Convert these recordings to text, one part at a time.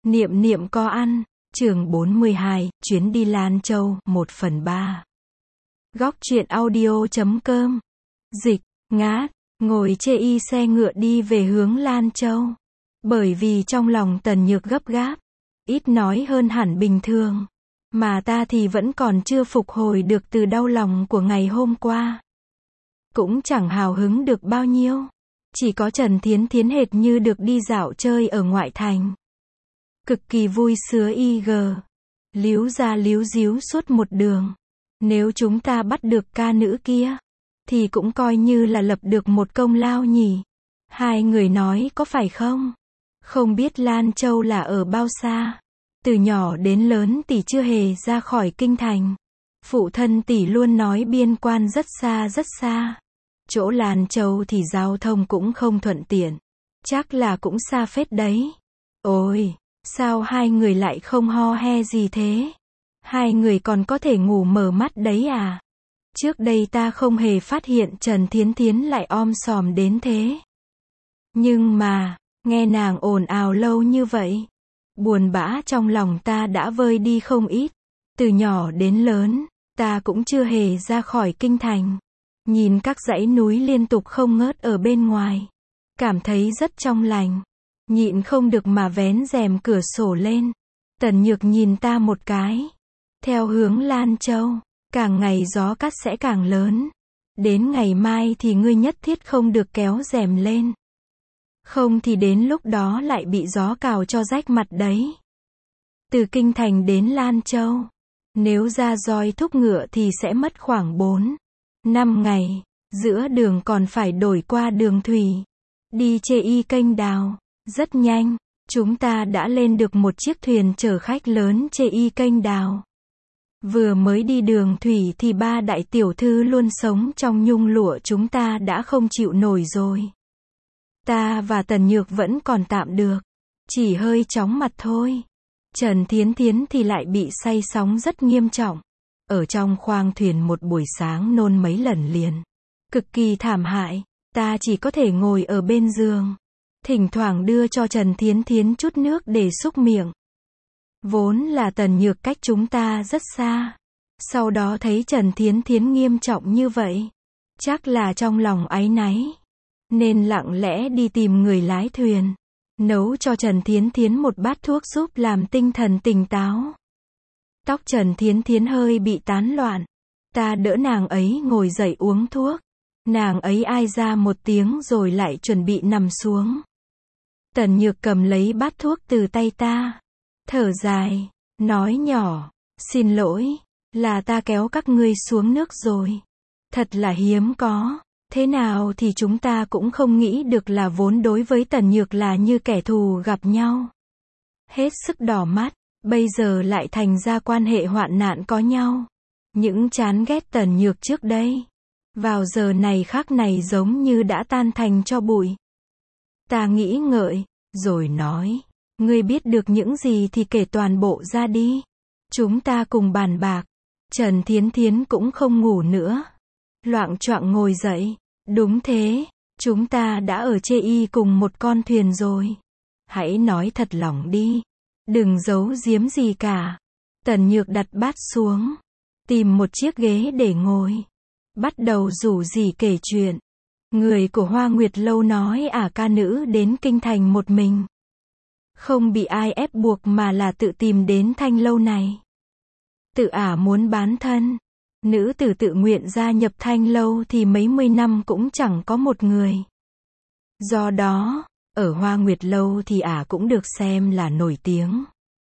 Niệm niệm có ăn. Chương 42, chuyến đi Lan Châu, 1/3. Góc truyện audio.com. Dịch, Ngát, ngồi chê y xe ngựa đi về hướng Lan Châu. Bởi vì trong lòng Tần Nhược gấp gáp, ít nói hơn hẳn bình thường. Mà ta thì vẫn còn chưa phục hồi được từ đau lòng của ngày hôm qua. Cũng chẳng hào hứng được bao nhiêu. Chỉ có Trần Thiến Thiến hệt như được đi dạo chơi ở ngoại thành. Cực kỳ vui sứa líu ra líu díu suốt một đường. Nếu chúng ta bắt được ca nữ kia, thì cũng coi như là lập được một công lao nhỉ. Hai người nói có phải không? Không biết Lan Châu là ở bao xa. Từ nhỏ đến lớn tỷ chưa hề ra khỏi kinh thành. Phụ thân tỷ luôn nói biên quan rất xa rất xa. Chỗ Lan Châu thì giao thông cũng không thuận tiện. Chắc là cũng xa phết đấy. Ôi, sao hai người lại không ho he gì thế? Hai người còn có thể ngủ mở mắt đấy à? Trước đây ta không hề phát hiện Trần Thiến Thiến lại om sòm đến thế. Nhưng mà, nghe nàng ồn ào lâu như vậy, buồn bã trong lòng ta đã vơi đi không ít. Từ nhỏ đến lớn, ta cũng chưa hề ra khỏi kinh thành. Nhìn các dãy núi liên tục không ngớt ở bên ngoài, cảm thấy rất trong lành. Nhịn không được mà vén rèm cửa sổ lên. Tần Nhược nhìn ta một cái. Theo hướng Lan Châu, càng ngày gió cát sẽ càng lớn. Đến ngày mai thì ngươi nhất thiết không được kéo rèm lên. Không thì đến lúc đó lại bị gió cào cho rách mặt đấy. Từ kinh thành đến Lan Châu, nếu ra roi thúc ngựa thì sẽ mất khoảng 4-5 ngày. Giữa đường còn phải đổi qua đường thủy. Đi chê y kênh đào. Rất nhanh, chúng ta đã lên được một chiếc thuyền chở khách lớn chê y kênh đào. Vừa mới đi đường thủy thì ba đại tiểu thư luôn sống trong nhung lụa chúng ta đã không chịu nổi rồi. Ta và Tần Nhược vẫn còn tạm được, chỉ hơi chóng mặt thôi. Trần Thiến Thiến thì lại bị say sóng rất nghiêm trọng. Ở trong khoang thuyền một buổi sáng nôn mấy lần liền. Cực kỳ thảm hại, ta chỉ có thể ngồi ở bên giường. Thỉnh thoảng đưa cho Trần Thiến Thiến chút nước để súc miệng. Vốn là Tần Nhược cách chúng ta rất xa. Sau đó thấy Trần Thiến Thiến nghiêm trọng như vậy. Chắc là trong lòng áy náy. Nên lặng lẽ đi tìm người lái thuyền. Nấu cho Trần Thiến Thiến một bát thuốc giúp làm tinh thần tỉnh táo. Tóc Trần Thiến Thiến hơi bị tán loạn. Ta đỡ nàng ấy ngồi dậy uống thuốc. Nàng ấy ai ra một tiếng rồi lại chuẩn bị nằm xuống. Tần Nhược cầm lấy bát thuốc từ tay ta. Thở dài, nói nhỏ, xin lỗi, là ta kéo các ngươi xuống nước rồi. Thật là hiếm có. Thế nào thì chúng ta cũng không nghĩ được là vốn đối với Tần Nhược là như kẻ thù gặp nhau. Hết sức đỏ mắt, bây giờ lại thành ra quan hệ hoạn nạn có nhau. Những chán ghét Tần Nhược trước đây, vào giờ này khắc này giống như đã tan thành tro bụi. Ta nghĩ ngợi, rồi nói, ngươi biết được những gì thì kể toàn bộ ra đi. Chúng ta cùng bàn bạc. Trần Thiến Thiến cũng không ngủ nữa. Loạng choạng ngồi dậy. Đúng thế, chúng ta đã ở chê y cùng một con thuyền rồi. Hãy nói thật lòng đi. Đừng giấu giếm gì cả. Tần Nhược đặt bát xuống. Tìm một chiếc ghế để ngồi. Bắt đầu rủ rỉ kể chuyện. Người của Hoa Nguyệt Lâu nói ca nữ đến kinh thành một mình. Không bị ai ép buộc mà là tự tìm đến thanh lâu này. Tự muốn bán thân. Nữ tử tự nguyện gia nhập thanh lâu thì mấy mươi năm cũng chẳng có một người. Do đó, ở Hoa Nguyệt Lâu thì cũng được xem là nổi tiếng.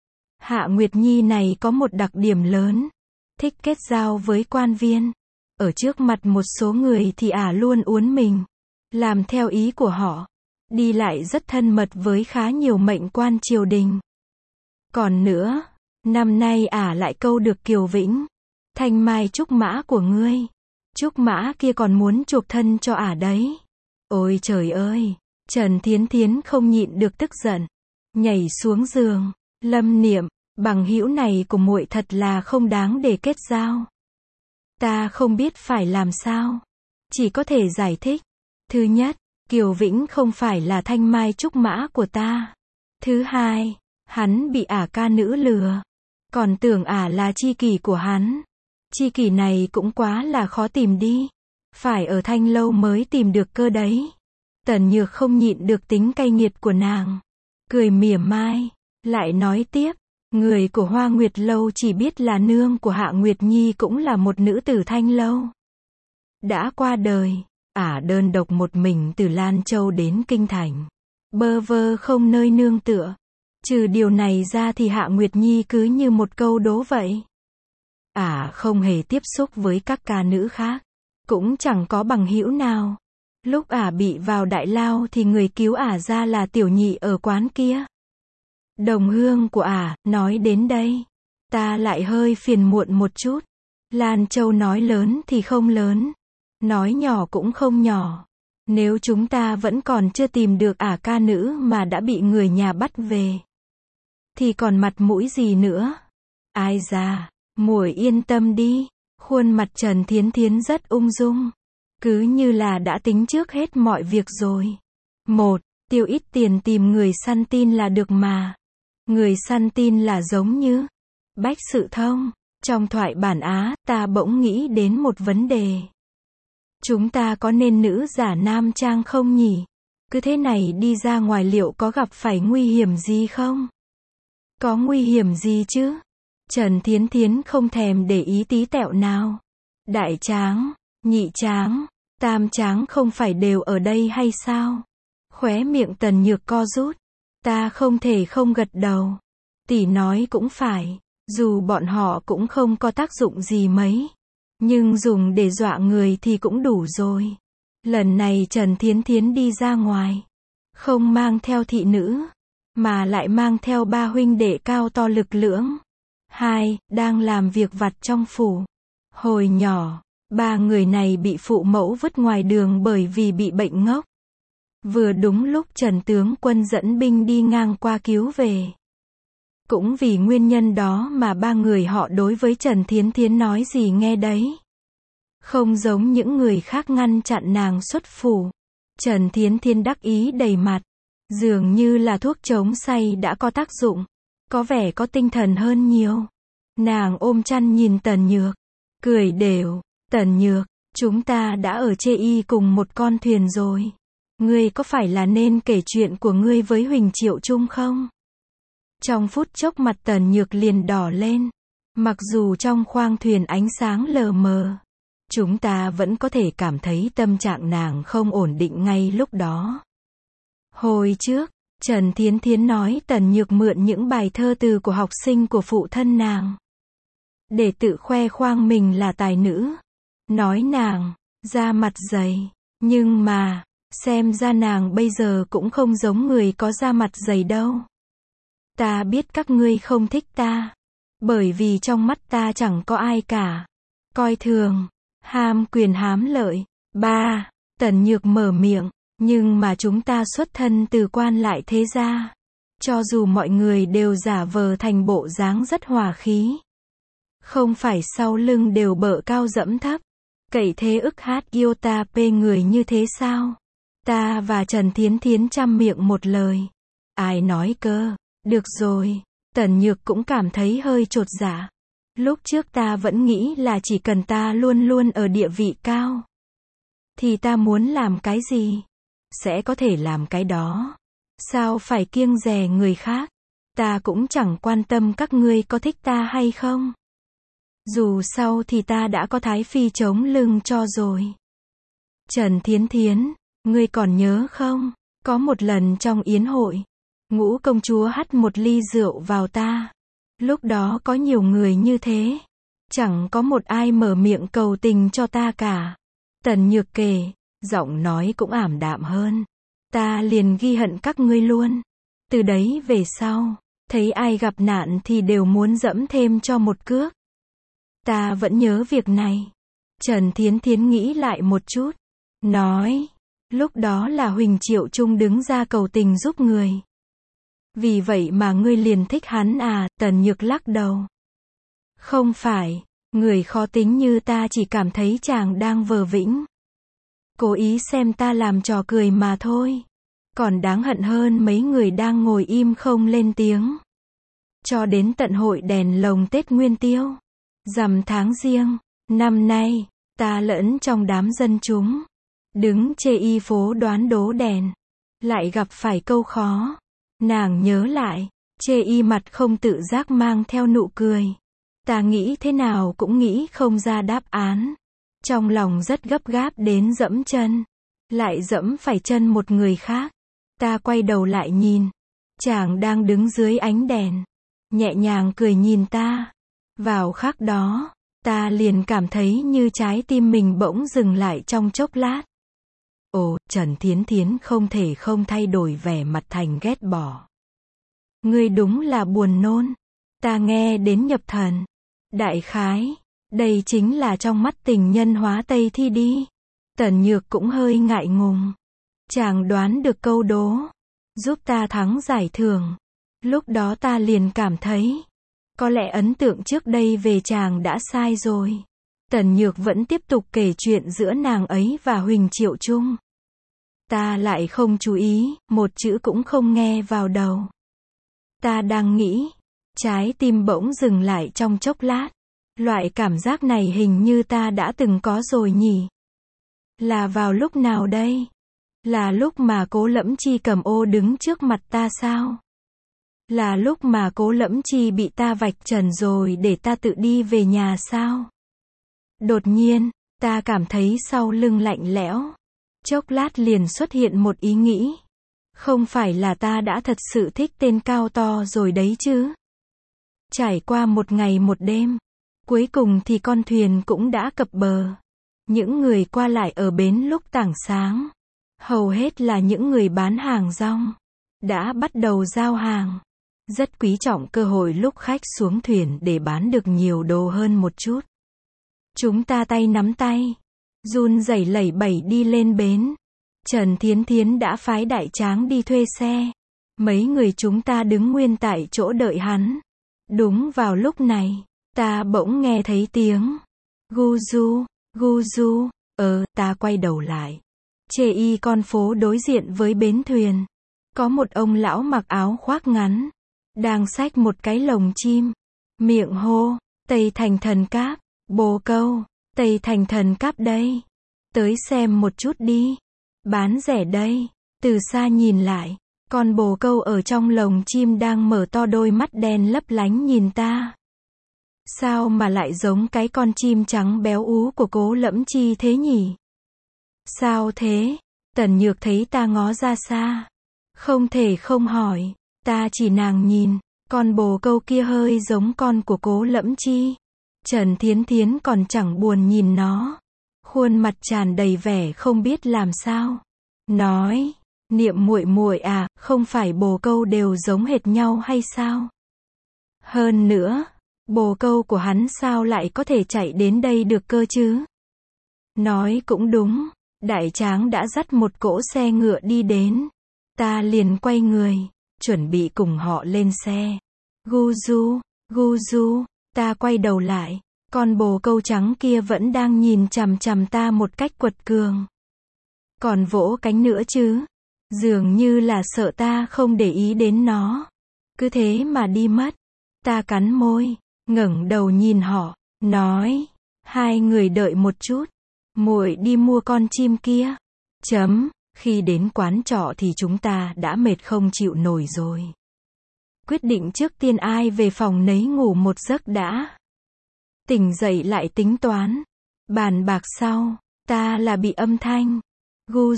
Hạ Nguyệt Nhi này có một đặc điểm lớn. Thích kết giao với quan viên. Ở trước mặt một số người thì luôn uốn mình. Làm theo ý của họ. Đi lại rất thân mật với khá nhiều mệnh quan triều đình. Còn nữa, năm nay lại câu được Kiều Vĩnh. Thanh mai trúc mã của ngươi. Trúc mã kia còn muốn chuộc thân cho đấy. Ôi trời ơi, Trần Thiến Thiến không nhịn được tức giận. Nhảy xuống giường, Lâm Niệm, bằng hữu này của muội thật là không đáng để kết giao. Ta không biết phải làm sao. Chỉ có thể giải thích. Thứ nhất, Kiều Vĩnh không phải là thanh mai trúc mã của ta. Thứ hai, Hắn bị ca nữ lừa. Còn tưởng là tri kỷ của hắn. Tri kỷ này cũng quá là khó tìm đi. Phải ở Thanh Lâu mới tìm được cơ đấy. Tần Nhược không nhịn được tính cay nghiệt của nàng. Cười mỉa mai. Lại nói tiếp. Người của Hoa Nguyệt Lâu chỉ biết là nương của Hạ Nguyệt Nhi cũng là một nữ tử Thanh Lâu. Đã qua đời. Đơn độc một mình từ Lan Châu đến Kinh Thành. Bơ vơ không nơi nương tựa. Trừ điều này ra thì Hạ Nguyệt Nhi cứ như một câu đố vậy. Không hề tiếp xúc với các ca nữ khác. Cũng chẳng có bằng hữu nào. Lúc bị vào đại lao thì người cứu ra là tiểu nhị ở quán kia. Đồng hương của nói đến đây. Ta lại hơi phiền muộn một chút. Lan Châu nói lớn thì không lớn. Nói nhỏ cũng không nhỏ. Nếu chúng ta vẫn còn chưa tìm được ca nữ mà đã bị người nhà bắt về. Thì còn mặt mũi gì nữa. Ai ra, muội yên tâm đi. Khuôn mặt Trần Thiến Thiến rất ung dung. Cứ như là đã tính trước hết mọi việc rồi. Tiêu ít tiền tìm người săn tin là được mà. Người săn tin là giống như Bách Sự Thông. Trong thoại bản ta bỗng nghĩ đến một vấn đề. Chúng ta có nên nữ giả nam trang không nhỉ? Cứ thế này đi ra ngoài liệu có gặp phải nguy hiểm gì không? Có nguy hiểm gì chứ? Trần Thiến Thiến không thèm để ý tí tẹo nào. Đại tráng, nhị tráng, tam tráng không phải đều ở đây hay sao? Khóe miệng Tần Nhược co rút. Ta không thể không gật đầu. Tỷ nói cũng phải. Dù bọn họ cũng không có tác dụng gì mấy. Nhưng dùng để dọa người thì cũng đủ rồi. Lần này Trần Thiến Thiến đi ra ngoài. Không mang theo thị nữ. Mà lại mang theo 3 huynh đệ cao to lực lưỡng. 2, đang làm việc vặt trong phủ. Hồi nhỏ, 3 người này bị phụ mẫu vứt ngoài đường bởi vì bị bệnh ngốc. Vừa đúng lúc Trần tướng quân dẫn binh đi ngang qua cứu về. Cũng vì nguyên nhân đó mà 3 người họ đối với Trần Thiến Thiến nói gì nghe đấy. Không giống những người khác ngăn chặn nàng xuất phủ. Trần Thiến Thiến đắc ý đầy mặt. Dường như là thuốc chống say đã có tác dụng. Có vẻ có tinh thần hơn nhiều. Nàng ôm chăn nhìn Tần Nhược. Cười đều. Tần Nhược, chúng ta đã ở chê y cùng một con thuyền rồi. Ngươi có phải là nên kể chuyện của ngươi với Huỳnh Triệu Trung không? Trong phút chốc mặt Tần Nhược liền đỏ lên. Mặc dù trong khoang thuyền ánh sáng lờ mờ. Chúng ta vẫn có thể cảm thấy tâm trạng nàng không ổn định ngay lúc đó. Hồi trước, Trần Thiến Thiến nói Tần Nhược mượn những bài thơ từ của học sinh của phụ thân nàng. Để tự khoe khoang mình là tài nữ. Nói nàng, da mặt dày. Nhưng mà, xem ra nàng bây giờ cũng không giống người có da mặt dày đâu. Ta biết các ngươi không thích ta. Bởi vì trong mắt ta chẳng có ai cả. Coi thường, ham quyền hám lợi. 3. Tần Nhược mở miệng. Nhưng mà chúng ta xuất thân từ quan lại thế gia. Cho dù mọi người đều giả vờ thành bộ dáng rất hòa khí. Không phải sau lưng đều bợ cao dẫm thấp. Cậy thế ức hát yêu ta pê người như thế sao? Ta và Trần Thiến Thiến chăm miệng một lời. Ai nói cơ? Được rồi. Tần Nhược cũng cảm thấy hơi chột dạ. Lúc trước ta vẫn nghĩ là chỉ cần ta luôn luôn ở địa vị cao. Thì ta muốn làm cái gì? Sẽ có thể làm cái đó. Sao phải kiêng dè người khác? Ta cũng chẳng quan tâm các ngươi có thích ta hay không. Dù sao thì ta đã có Thái Phi chống lưng cho rồi. Trần Thiến Thiến, ngươi còn nhớ không? Có một lần trong yến hội, Ngũ công chúa hắt một ly rượu vào ta. Lúc đó có nhiều người như thế. Chẳng có một ai mở miệng cầu tình cho ta cả. Tần Nhược kể, giọng nói cũng ảm đạm hơn. Ta liền ghi hận các ngươi luôn. Từ đấy về sau, thấy ai gặp nạn thì đều muốn dẫm thêm cho một cước. Ta vẫn nhớ việc này. Trần Thiến Thiến nghĩ lại một chút. Nói, lúc đó là Huỳnh Triệu Trung đứng ra cầu tình giúp người. Vì vậy mà ngươi liền thích hắn à? Tần Nhược lắc đầu. Không phải, người khó tính như ta chỉ cảm thấy chàng đang vờ vĩnh. Cố ý xem ta làm trò cười mà thôi. Còn đáng hận hơn mấy người đang ngồi im không lên tiếng. cho đến tận hội đèn lồng Tết Nguyên Tiêu, rằm tháng Giêng, năm nay, ta lẫn trong đám dân chúng, đứng chê y phố đoán đố đèn, lại gặp phải câu khó. Nàng nhớ lại, chê y mặt không tự giác mang theo nụ cười. Ta nghĩ thế nào cũng nghĩ không ra đáp án. Trong lòng rất gấp gáp đến dẫm chân, lại dẫm phải chân một người khác. Ta quay đầu lại nhìn, chàng đang đứng dưới ánh đèn, nhẹ nhàng cười nhìn ta. Vào khắc đó, ta liền cảm thấy như trái tim mình bỗng dừng lại trong chốc lát. Ồ, Trần Thiến Thiến không thể không thay đổi vẻ mặt thành ghét bỏ. Ngươi đúng là buồn nôn. Ta nghe đến nhập thần. Đại khái, đây chính là trong mắt tình nhân hóa Tây Thi đi. Tần Nhược cũng hơi ngại ngùng. Chàng đoán được câu đố, giúp ta thắng giải thưởng. Lúc đó ta liền cảm thấy, có lẽ ấn tượng trước đây về chàng đã sai rồi. Tần Nhược vẫn tiếp tục kể chuyện giữa nàng ấy và Huỳnh Triệu Trung. Ta lại không chú ý, một chữ cũng không nghe vào đầu. Ta đang nghĩ, trái tim bỗng dừng lại trong chốc lát. Loại cảm giác này hình như ta đã từng có rồi nhỉ? Là vào lúc nào đây? Là lúc mà Cố Lẫm Chi cầm ô đứng trước mặt ta sao? Là lúc mà Cố Lẫm Chi bị ta vạch trần rồi để ta tự đi về nhà sao? Đột nhiên, ta cảm thấy sau lưng lạnh lẽo. Chốc lát liền xuất hiện một ý nghĩ. Không phải là ta đã thật sự thích tên cao to rồi đấy chứ? Trải qua một ngày một đêm, cuối cùng thì con thuyền cũng đã cập bờ. Những người qua lại ở bến lúc tảng sáng, hầu hết là những người bán hàng rong, đã bắt đầu giao hàng. Rất quý trọng cơ hội lúc khách xuống thuyền để bán được nhiều đồ hơn một chút. Chúng ta tay nắm tay, run rẩy lẩy bẩy đi lên bến. Trần Thiến Thiến đã phái Đại Tráng đi thuê xe. Mấy người chúng ta đứng nguyên tại chỗ đợi hắn. Đúng vào lúc này, ta bỗng nghe thấy tiếng gu du. Ta quay đầu lại. Chê y con phố đối diện với bến thuyền. Có một ông lão mặc áo khoác ngắn, đang xách một cái lồng chim. Miệng hô, Tây Thành Thần Cáp, bồ câu, Tây Thành Thần Cáp đây. Tới xem một chút đi. Bán rẻ đây. Từ xa nhìn lại, con bồ câu ở trong lồng chim đang mở to đôi mắt đen lấp lánh nhìn ta. Sao mà lại giống cái con chim trắng béo ú của Cố Lẫm Chi thế nhỉ? Sao thế? Tần Nhược thấy ta ngó ra xa. Không thể không hỏi. Ta chỉ nàng nhìn. Con bồ câu kia hơi giống con của Cố Lẫm Chi. Trần Thiến Thiến còn chẳng buồn nhìn nó. Khuôn mặt tràn đầy vẻ không biết làm sao. Nói, Niệm muội muội à, không phải bồ câu đều giống hệt nhau hay sao? Hơn nữa, bồ câu của hắn sao lại có thể chạy đến đây được cơ chứ? Nói cũng đúng, Đại Tráng đã dắt một cỗ xe ngựa đi đến. Ta liền quay người, chuẩn bị cùng họ lên xe. Gu du, ta quay đầu lại, con bồ câu trắng kia vẫn đang nhìn chằm chằm ta một cách quật cường. Còn vỗ cánh nữa chứ, dường như là sợ ta không để ý đến nó. Cứ thế mà đi mất. Ta cắn môi, ngẩng đầu nhìn họ, nói, hai người đợi một chút, muội đi mua con chim kia. Khi đến quán trọ thì chúng ta đã mệt không chịu nổi rồi. Quyết định trước tiên ai về phòng nấy ngủ một giấc đã. Tỉnh dậy lại tính toán. Bàn bạc sau, ta là bị âm thanh gu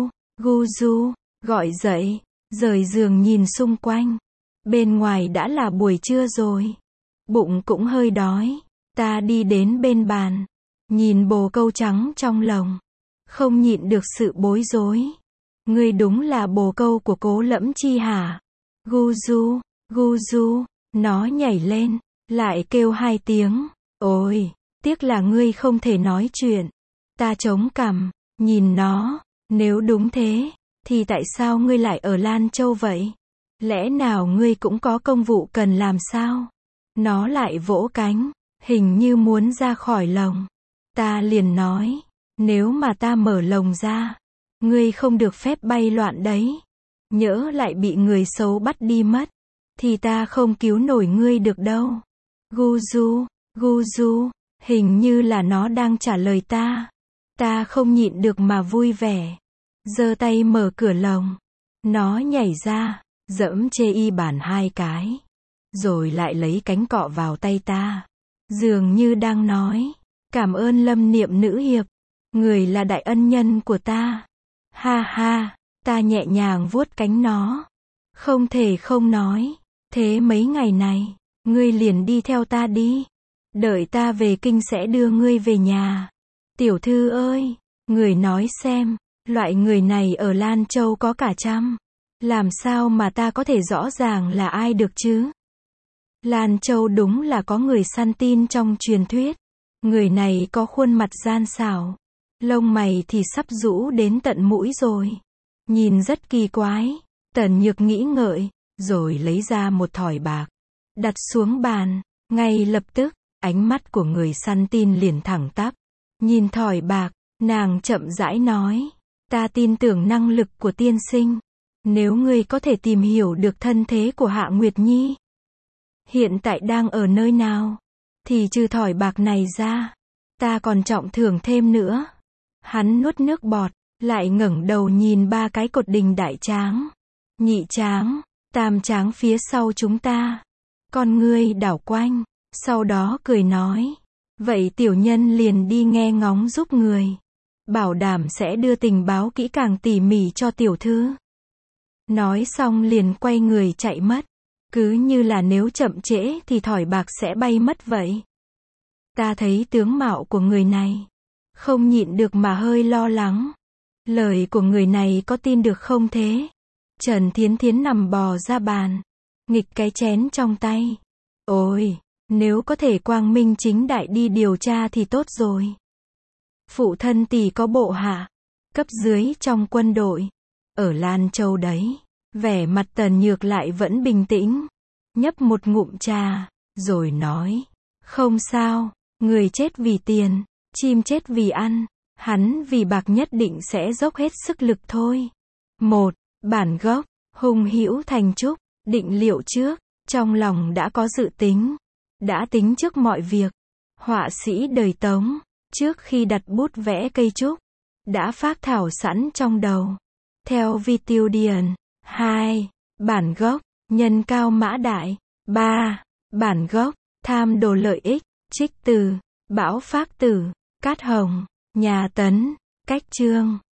du, gọi dậy, rời giường nhìn xung quanh. Bên ngoài đã là buổi trưa rồi. Bụng cũng hơi đói. Ta đi đến bên bàn, nhìn bồ câu trắng trong lồng. Không nhịn được sự bối rối. Ngươi đúng là bồ câu của Cố Lẫm Chi hả? Gu du, nó nhảy lên, lại kêu hai tiếng. Ôi, tiếc là ngươi không thể nói chuyện. Ta chống cằm, nhìn nó, nếu đúng thế, thì tại sao ngươi lại ở Lan Châu vậy? Lẽ nào ngươi cũng có công vụ cần làm sao? Nó lại vỗ cánh, hình như muốn ra khỏi lồng. Ta liền nói, nếu mà ta mở lồng ra, ngươi không được phép bay loạn đấy. Nhỡ lại bị người xấu bắt đi mất. thì ta không cứu nổi ngươi được đâu. Gu du, hình như là nó đang trả lời ta. Ta không nhịn được mà vui vẻ. Giơ tay mở cửa lồng. Nó nhảy ra, giẫm chê y bản 2 cái. Rồi lại lấy cánh cọ vào tay ta. Dường như đang nói, cảm ơn Lâm Niệm nữ hiệp. Người là đại ân nhân của ta. Ha ha, ta nhẹ nhàng vuốt cánh nó. Không thể không nói. Thế mấy ngày này, ngươi liền đi theo ta đi. Đợi ta về kinh sẽ đưa ngươi về nhà. Tiểu thư ơi, người nói xem, loại người này ở Lan Châu có cả trăm. Làm sao mà ta có thể rõ ràng là ai được chứ? Lan Châu đúng là có người săn tin trong truyền thuyết. Người này có khuôn mặt gian xảo. Lông mày thì sắp rũ đến tận mũi rồi. Nhìn rất kỳ quái. Tần Nhược nghĩ ngợi, rồi lấy ra một thỏi bạc. Đặt xuống bàn, ngay lập tức, ánh mắt của người săn tin liền thẳng tắp. Nhìn thỏi bạc, nàng chậm rãi nói. Ta tin tưởng năng lực của tiên sinh. Nếu ngươi có thể tìm hiểu được thân thế của Hạ Nguyệt Nhi, hiện tại đang ở nơi nào, thì trừ thỏi bạc này ra, ta còn trọng thưởng thêm nữa. Hắn nuốt nước bọt, lại ngẩng đầu nhìn 3 cái cột đình đại tráng, nhị tráng, tam tráng phía sau chúng ta. Con ngươi đảo quanh, sau đó cười nói. Vậy tiểu nhân liền đi nghe ngóng giúp người. Bảo đảm sẽ đưa tình báo kỹ càng tỉ mỉ cho tiểu thư. Nói xong liền quay người chạy mất. Cứ như là nếu chậm trễ thì thỏi bạc sẽ bay mất vậy. Ta thấy tướng mạo của người này, không nhịn được mà hơi lo lắng. Lời của người này có tin được không thế? Trần Thiến Thiến nằm bò ra bàn, nghịch cái chén trong tay. Ôi, nếu có thể quang minh chính đại đi điều tra thì tốt rồi. Phụ thân tỷ có bộ hạ cấp dưới trong quân đội ở Lan Châu đấy. Vẻ mặt Tần Nhược lại vẫn bình tĩnh, nhấp một ngụm trà, rồi nói, không sao, người chết vì tiền, chim chết vì ăn, hắn vì bạc nhất định sẽ dốc hết sức lực thôi. Bản gốc, Hùng Hữu Thành Trúc, định liệu trước, trong lòng đã có dự tính, đã tính trước mọi việc. Họa sĩ đời Tống, trước khi đặt bút vẽ cây trúc, đã phác thảo sẵn trong đầu. Theo Vitudian. 2. Bản gốc, nhân cao mã đại. 3. Bản gốc, tham đồ lợi ích, trích từ, Bão Phác Tử, Cát Hồng, nhà Tấn, cách chương.